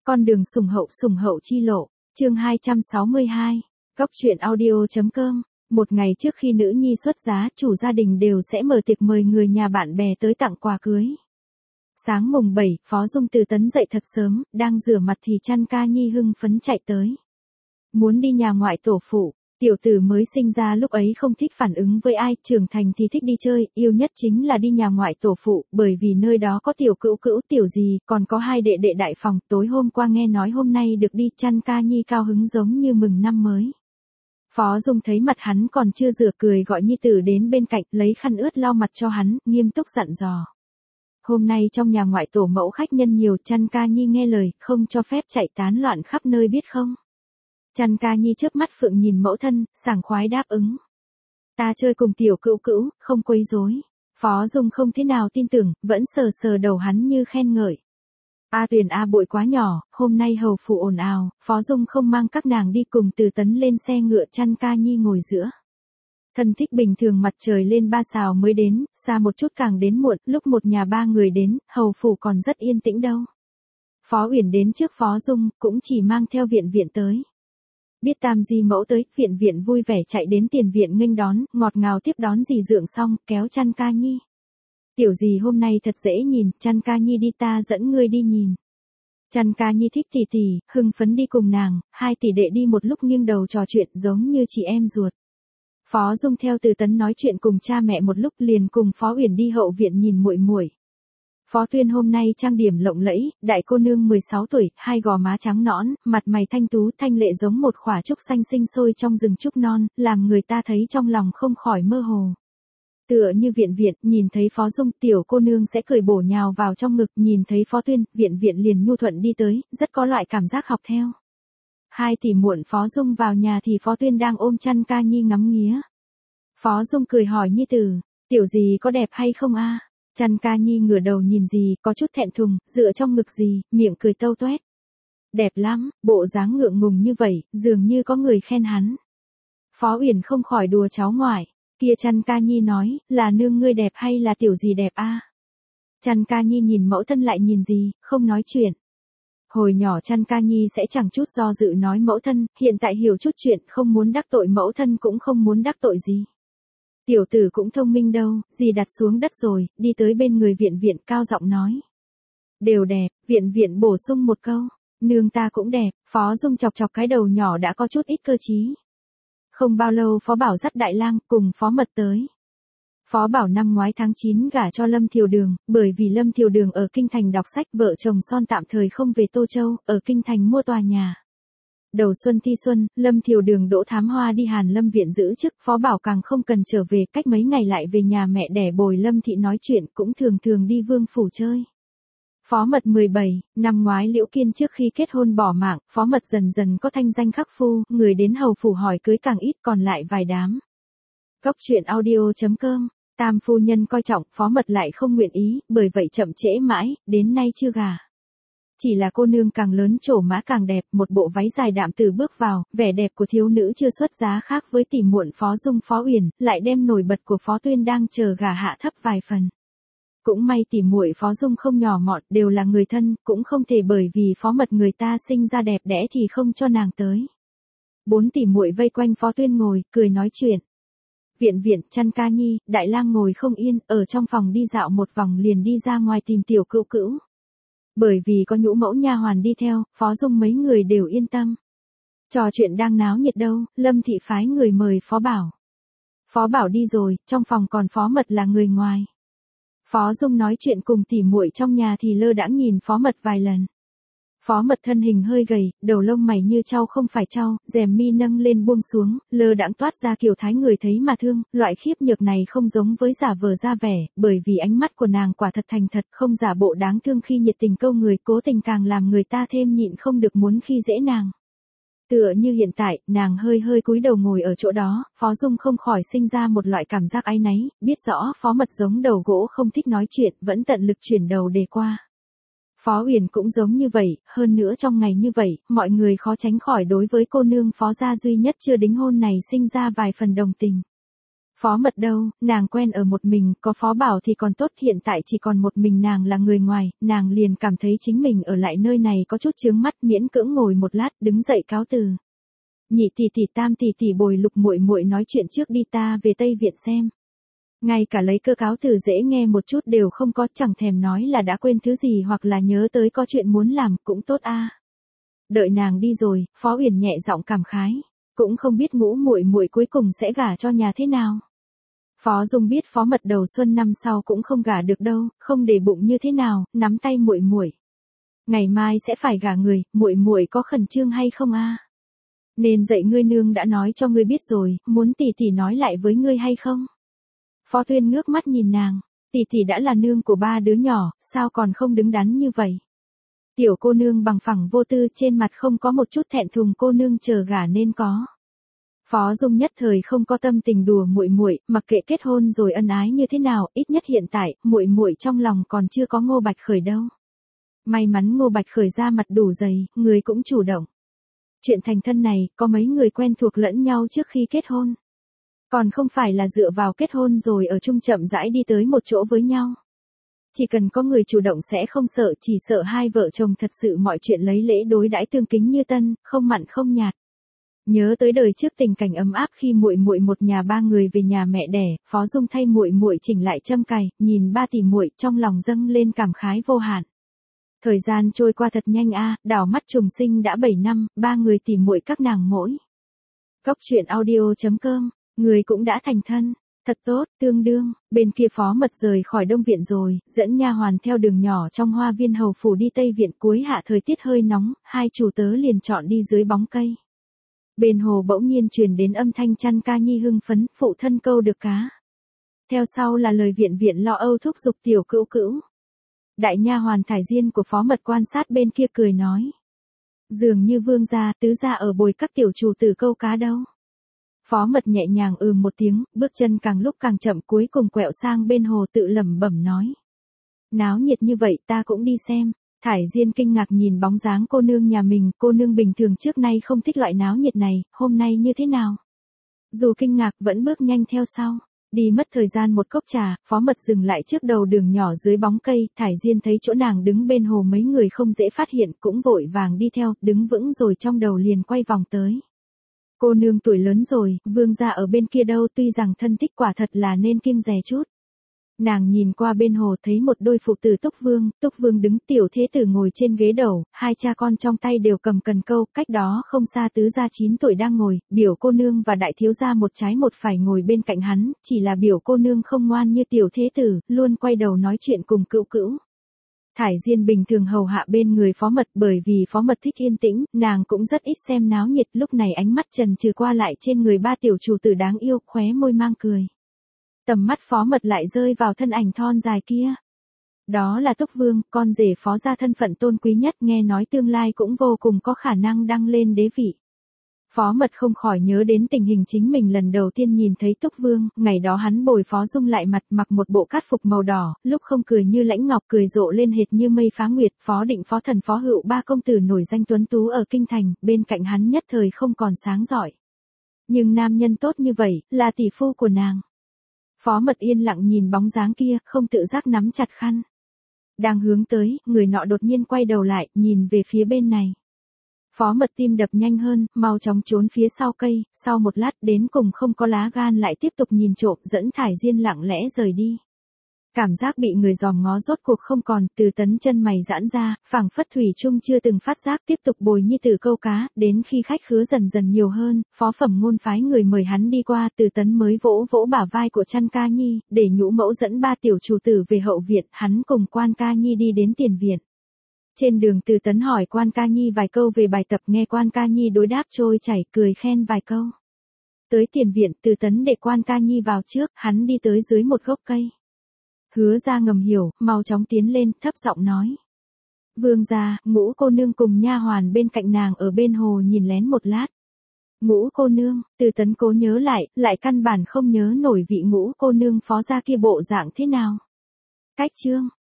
Con đường sủng hậu chi lộ, chương 262, Góc truyện audio.com. Một ngày trước khi nữ nhi xuất giá, chủ gia đình đều sẽ mở tiệc mời người nhà bạn bè tới tặng quà cưới. Sáng mùng 7, Phó Dung từ Tấn dậy thật sớm, đang rửa mặt thì chăn ca nhi hưng phấn chạy tới. Muốn đi nhà ngoại tổ phụ, tiểu tử mới sinh ra lúc ấy không thích phản ứng với ai, trưởng thành thì thích đi chơi, yêu nhất chính là đi nhà ngoại tổ phụ, bởi vì nơi đó có tiểu cữu cữu tiểu gì, còn có hai đệ đệ đại phòng. Tối hôm qua nghe nói hôm nay được đi, chăn ca nhi cao hứng giống như mừng năm mới. Phó Dung thấy mặt hắn còn chưa rửa, cười gọi nhi tử đến bên cạnh, lấy khăn ướt lau mặt cho hắn, nghiêm túc dặn dò. Hôm nay trong nhà ngoại tổ mẫu khách nhân nhiều, chăn ca nhi nghe lời, không cho phép chạy tán loạn khắp nơi biết không. Chăn ca nhi chớp mắt phượng nhìn mẫu thân, sảng khoái đáp ứng. Ta chơi cùng tiểu cữu cữu, không quấy rối. Phó Dung không thế nào tin tưởng, vẫn sờ sờ đầu hắn như khen ngợi. A Tuyền A bội quá nhỏ, hôm nay hầu phủ ồn ào, Phó Dung không mang các nàng đi cùng Từ Tấn lên xe ngựa, chăn ca nhi ngồi giữa. Thân thích bình thường mặt trời lên 3 sào mới đến, xa một chút càng đến muộn, lúc một nhà ba người đến, hầu phủ còn rất yên tĩnh đâu. Phó Uyển đến trước Phó Dung, cũng chỉ mang theo viện viện tới. Biết tam di mẫu tới, viện viện vui vẻ chạy đến tiền viện nghênh đón, ngọt ngào tiếp đón dì dượng xong, kéo chăn ca nhi. Tiểu dì hôm nay thật dễ nhìn, chăn ca nhi đi ta dẫn ngươi đi nhìn. Chăn ca nhi thích tỷ tỷ, hưng phấn đi cùng nàng, hai tỷ đệ đi một lúc nghiêng đầu trò chuyện giống như chị em ruột. Phó Dung theo Từ Tấn nói chuyện cùng cha mẹ một lúc, liền cùng Phó Uyển đi hậu viện nhìn muội muội. Phó Tuyên hôm nay trang điểm lộng lẫy, đại cô nương 16 tuổi, hai gò má trắng nõn, mặt mày thanh tú thanh lệ giống một khỏa trúc xanh sinh sôi trong rừng trúc non, làm người ta thấy trong lòng không khỏi mơ hồ. Tựa như viện viện, nhìn thấy Phó Dung, tiểu cô nương sẽ cười bổ nhào vào trong ngực, nhìn thấy Phó Tuyên, viện viện liền nhu thuận đi tới, rất có loại cảm giác học theo. Hai tỷ muộn Phó Dung vào nhà thì Phó Tuyên đang ôm chăn ca nhi ngắm nghía. Phó Dung cười hỏi nhi tử, tiểu gì có đẹp hay không a? Chăn ca nhi ngửa đầu nhìn dì, có chút thẹn thùng, dựa trong ngực dì, miệng cười tâu toét. Đẹp lắm, bộ dáng ngượng ngùng như vậy, dường như có người khen hắn. Phó Uyển không khỏi đùa cháu ngoại, kia chăn ca nhi nói, là nương ngươi đẹp hay là tiểu gì đẹp a? Chăn ca nhi nhìn mẫu thân lại nhìn dì, không nói chuyện. Hồi nhỏ chăn ca nhi sẽ chẳng chút do dự nói mẫu thân, hiện tại hiểu chút chuyện, không muốn đắc tội mẫu thân cũng không muốn đắc tội gì. Tiểu tử cũng thông minh đâu, dì đặt xuống đất rồi, đi tới bên người viện viện cao giọng nói. Đều đẹp, viện viện bổ sung một câu, nương ta cũng đẹp. Phó Dung chọc chọc cái đầu nhỏ đã có chút ít cơ trí. Không bao lâu Phó Bảo dắt Đại Lang cùng Phó Mật tới. Phó Bảo năm ngoái tháng 9 gả cho Lâm Thiều Đường, bởi vì Lâm Thiều Đường ở Kinh Thành đọc sách, vợ chồng son tạm thời không về Tô Châu, ở Kinh Thành mua tòa nhà. Đầu xuân thi xuân, Lâm Thiều Đường đỗ Thám Hoa đi Hàn Lâm viện giữ chức, Phó Bảo càng không cần trở về, cách mấy ngày lại về nhà mẹ đẻ bồi Lâm thị nói chuyện, cũng thường thường đi Vương phủ chơi. Phó Mật 17, năm ngoái Liễu Kiên trước khi kết hôn bỏ mạng, Phó Mật dần dần có thanh danh khắc phu, người đến hầu phủ hỏi cưới càng ít, còn lại vài đám. Góc truyện audio.com. Tam phu nhân coi trọng, Phó Mật lại không nguyện ý, bởi vậy chậm trễ mãi, đến nay chưa gả. Chỉ là cô nương càng lớn trổ mã càng đẹp, một bộ váy dài đạm từ bước vào, vẻ đẹp của thiếu nữ chưa xuất giá khác với tỷ muộn Phó Dung Phó Uyển, lại đem nổi bật của Phó Tuyên đang chờ gả hạ thấp vài phần. Cũng may tỷ muội Phó Dung không nhỏ mọn, đều là người thân, cũng không thể bởi vì Phó Mật người ta sinh ra đẹp đẽ thì không cho nàng tới. Bốn tỷ muội vây quanh Phó Tuyên ngồi, cười nói chuyện. Viện viện, chăn ca nhi, Đại Lang ngồi không yên, ở trong phòng đi dạo một vòng liền đi ra ngoài tìm tiểu cữu cữu. Bởi vì có nhũ mẫu nha hoàn đi theo, Phó Dung mấy người đều yên tâm. Trò chuyện đang náo nhiệt đâu, Lâm thị phái người mời Phó Bảo. Phó Bảo đi rồi, trong phòng còn Phó Mật là người ngoài. Phó Dung nói chuyện cùng tỉ muội trong nhà thì lơ đãng nhìn Phó Mật vài lần. Phó Mật thân hình hơi gầy, đầu lông mày như trau không phải trau, rèm mi nâng lên buông xuống, lơ đãng toát ra kiểu thái người thấy mà thương, loại khiếp nhược này không giống với giả vờ ra vẻ, bởi vì ánh mắt của nàng quả thật thành thật, không giả bộ đáng thương khi nhiệt tình câu người, cố tình càng làm người ta thêm nhịn không được muốn khi dễ nàng. Tựa như hiện tại, nàng hơi hơi cúi đầu ngồi ở chỗ đó, Phó Dung không khỏi sinh ra một loại cảm giác áy náy, biết rõ Phó Mật giống đầu gỗ không thích nói chuyện, vẫn tận lực chuyển đầu đề qua. Phó Uyển cũng giống như vậy, hơn nữa trong ngày như vậy, mọi người khó tránh khỏi đối với cô nương Phó gia duy nhất chưa đính hôn này sinh ra vài phần đồng tình. Phó Mật đâu, nàng quen ở một mình, có Phó Bảo thì còn tốt, hiện tại chỉ còn một mình nàng là người ngoài, nàng liền cảm thấy chính mình ở lại nơi này có chút chướng mắt, miễn cưỡng ngồi một lát, đứng dậy cáo từ. Nhị tỷ tỷ tam tỷ tỷ bồi Lục muội muội nói chuyện trước đi, ta về Tây Viện xem. Ngay cả lấy cơ cáo từ dễ nghe một chút đều không có, chẳng thèm nói là đã quên thứ gì hoặc là nhớ tới có chuyện muốn làm, cũng tốt a. Đợi nàng đi rồi, Phó Uyển nhẹ giọng cảm khái, cũng không biết Ngũ muội muội cuối cùng sẽ gả cho nhà thế nào. Phó Dung biết Phó Mật đầu xuân năm sau cũng không gả được đâu, không để bụng như thế nào, nắm tay muội muội. Ngày mai sẽ phải gả người, muội muội có khẩn trương hay không a? Nên dạy ngươi, nương đã nói cho ngươi biết rồi, muốn tỷ tỷ nói lại với ngươi hay không? Phó Tuyên ngước mắt nhìn nàng, tỷ tỷ đã là nương của ba đứa nhỏ, sao còn không đứng đắn như vậy? Tiểu cô nương bằng phẳng vô tư, trên mặt không có một chút thẹn thùng, cô nương chờ gả nên có. Phó Dung nhất thời không có tâm tình đùa muội muội, mặc kệ kết hôn rồi ân ái như thế nào, ít nhất hiện tại, muội muội trong lòng còn chưa có Ngô Bạch Khởi đâu. May mắn Ngô Bạch Khởi ra mặt đủ dày, người cũng chủ động. Chuyện thành thân này, có mấy người quen thuộc lẫn nhau trước khi kết hôn. Còn không phải là dựa vào kết hôn rồi ở chung chậm rãi đi tới một chỗ với nhau. Chỉ cần có người chủ động sẽ không sợ, chỉ sợ hai vợ chồng thật sự mọi chuyện lấy lễ đối đãi tương kính như tân, không mặn không nhạt. Nhớ tới đời trước tình cảnh ấm áp khi muội muội một nhà ba người về nhà mẹ đẻ, Phó Dung thay muội muội chỉnh lại châm cài, nhìn ba tỷ muội trong lòng dâng lên cảm khái vô hạn. Thời gian trôi qua thật nhanh a, đảo mắt trùng sinh đã 7 năm, ba người tỷ muội các nàng mỗi. Cốc truyện audio.com, người cũng đã thành thân. Thật tốt, tương đương, bên kia Phó Mật rời khỏi Đông Viện rồi, dẫn nha hoàn theo đường nhỏ trong hoa viên hầu phủ đi Tây Viện, cuối hạ thời tiết hơi nóng, hai chủ tớ liền chọn đi dưới bóng cây. Bên hồ bỗng nhiên truyền đến âm thanh chăn ca nhi hưng phấn, phụ thân câu được cá. Theo sau là lời viện viện lo âu thúc giục tiểu cữu cữu. Đại nha hoàn Thải Diên của Phó Mật quan sát bên kia cười nói. Dường như vương gia, tứ gia ở bồi các tiểu chủ tử câu cá đâu. Phó Mật nhẹ nhàng một tiếng, bước chân càng lúc càng chậm, cuối cùng quẹo sang bên hồ tự lẩm bẩm nói. Náo nhiệt như vậy ta cũng đi xem. Thải Diên kinh ngạc nhìn bóng dáng cô nương nhà mình, cô nương bình thường trước nay không thích loại náo nhiệt này, hôm nay như thế nào? Dù kinh ngạc vẫn bước nhanh theo sau. Đi mất thời gian một cốc trà, Phó Mật dừng lại trước đầu đường nhỏ dưới bóng cây, Thải Diên thấy chỗ nàng đứng bên hồ mấy người không dễ phát hiện, cũng vội vàng đi theo, đứng vững rồi trong đầu liền quay vòng tới. Cô nương tuổi lớn rồi, vương gia ở bên kia đâu, tuy rằng thân thích quả thật là nên kiêng dè chút. Nàng nhìn qua bên hồ thấy một đôi phụ tử Túc Vương đứng, tiểu thế tử ngồi trên ghế đầu, hai cha con trong tay đều cầm cần câu, cách đó không xa tứ gia 9 tuổi đang ngồi, biểu cô nương và đại thiếu gia một trái một phải ngồi bên cạnh hắn, chỉ là biểu cô nương không ngoan như tiểu thế tử, luôn quay đầu nói chuyện cùng cữu cữu. Thải Diên bình thường hầu hạ bên người Phó Mật, bởi vì Phó Mật thích yên tĩnh, nàng cũng rất ít xem náo nhiệt, lúc này ánh mắt trần trừ qua lại trên người ba tiểu chủ tử đáng yêu, khóe môi mang cười. Tầm mắt Phó Mật lại rơi vào thân ảnh thon dài kia. Đó là Túc Vương, con rể Phó gia thân phận tôn quý nhất, nghe nói tương lai cũng vô cùng có khả năng đăng lên đế vị. Phó Mật không khỏi nhớ đến tình hình chính mình lần đầu tiên nhìn thấy Túc Vương, ngày đó hắn bồi Phó Dung lại mặt, mặc một bộ cát phục màu đỏ, lúc không cười như lãnh ngọc, cười rộ lên hệt như mây phá nguyệt. Phó Định, Phó Thần, Phó Hựu, ba công tử nổi danh tuấn tú ở kinh thành, bên cạnh hắn nhất thời không còn sáng rọi. Nhưng nam nhân tốt như vậy, là tỷ phu của nàng. Phó Mật yên lặng nhìn bóng dáng kia, không tự giác nắm chặt khăn. Đang hướng tới, người nọ đột nhiên quay đầu lại, nhìn về phía bên này. Phó Mật tim đập nhanh hơn, mau chóng trốn phía sau cây, sau một lát đến cùng không có lá gan lại tiếp tục nhìn trộm, dẫn Thải Diên lặng lẽ rời đi. Cảm giác bị người dòm ngó rốt cuộc không còn, Từ Tấn chân mày giãn ra, phảng phất thủy chung chưa từng phát giác, tiếp tục bồi nhi tử câu cá, đến khi khách khứa dần dần nhiều hơn, Phó Phẩm Ngôn phái người mời hắn đi qua, Từ Tấn mới vỗ vỗ bả vai của Chăn Ca Nhi, để nhũ mẫu dẫn ba tiểu chủ tử về hậu viện, hắn cùng Quan Ca Nhi đi đến tiền viện. Trên đường Từ Tấn hỏi Quan Ca Nhi vài câu về bài tập, nghe Quan Ca Nhi đối đáp trôi chảy, cười khen vài câu. Tới tiền viện, Từ Tấn để Quan Ca Nhi vào trước, hắn đi tới dưới một gốc cây. Hứa ra ngầm hiểu, mau chóng tiến lên, thấp giọng nói. Vương gia, Ngũ cô nương cùng nha hoàn bên cạnh nàng ở bên hồ nhìn lén một lát. Ngũ cô nương, Từ Tấn cố nhớ lại căn bản không nhớ nổi vị Ngũ cô nương Phó gia kia bộ dạng thế nào. Cách chương,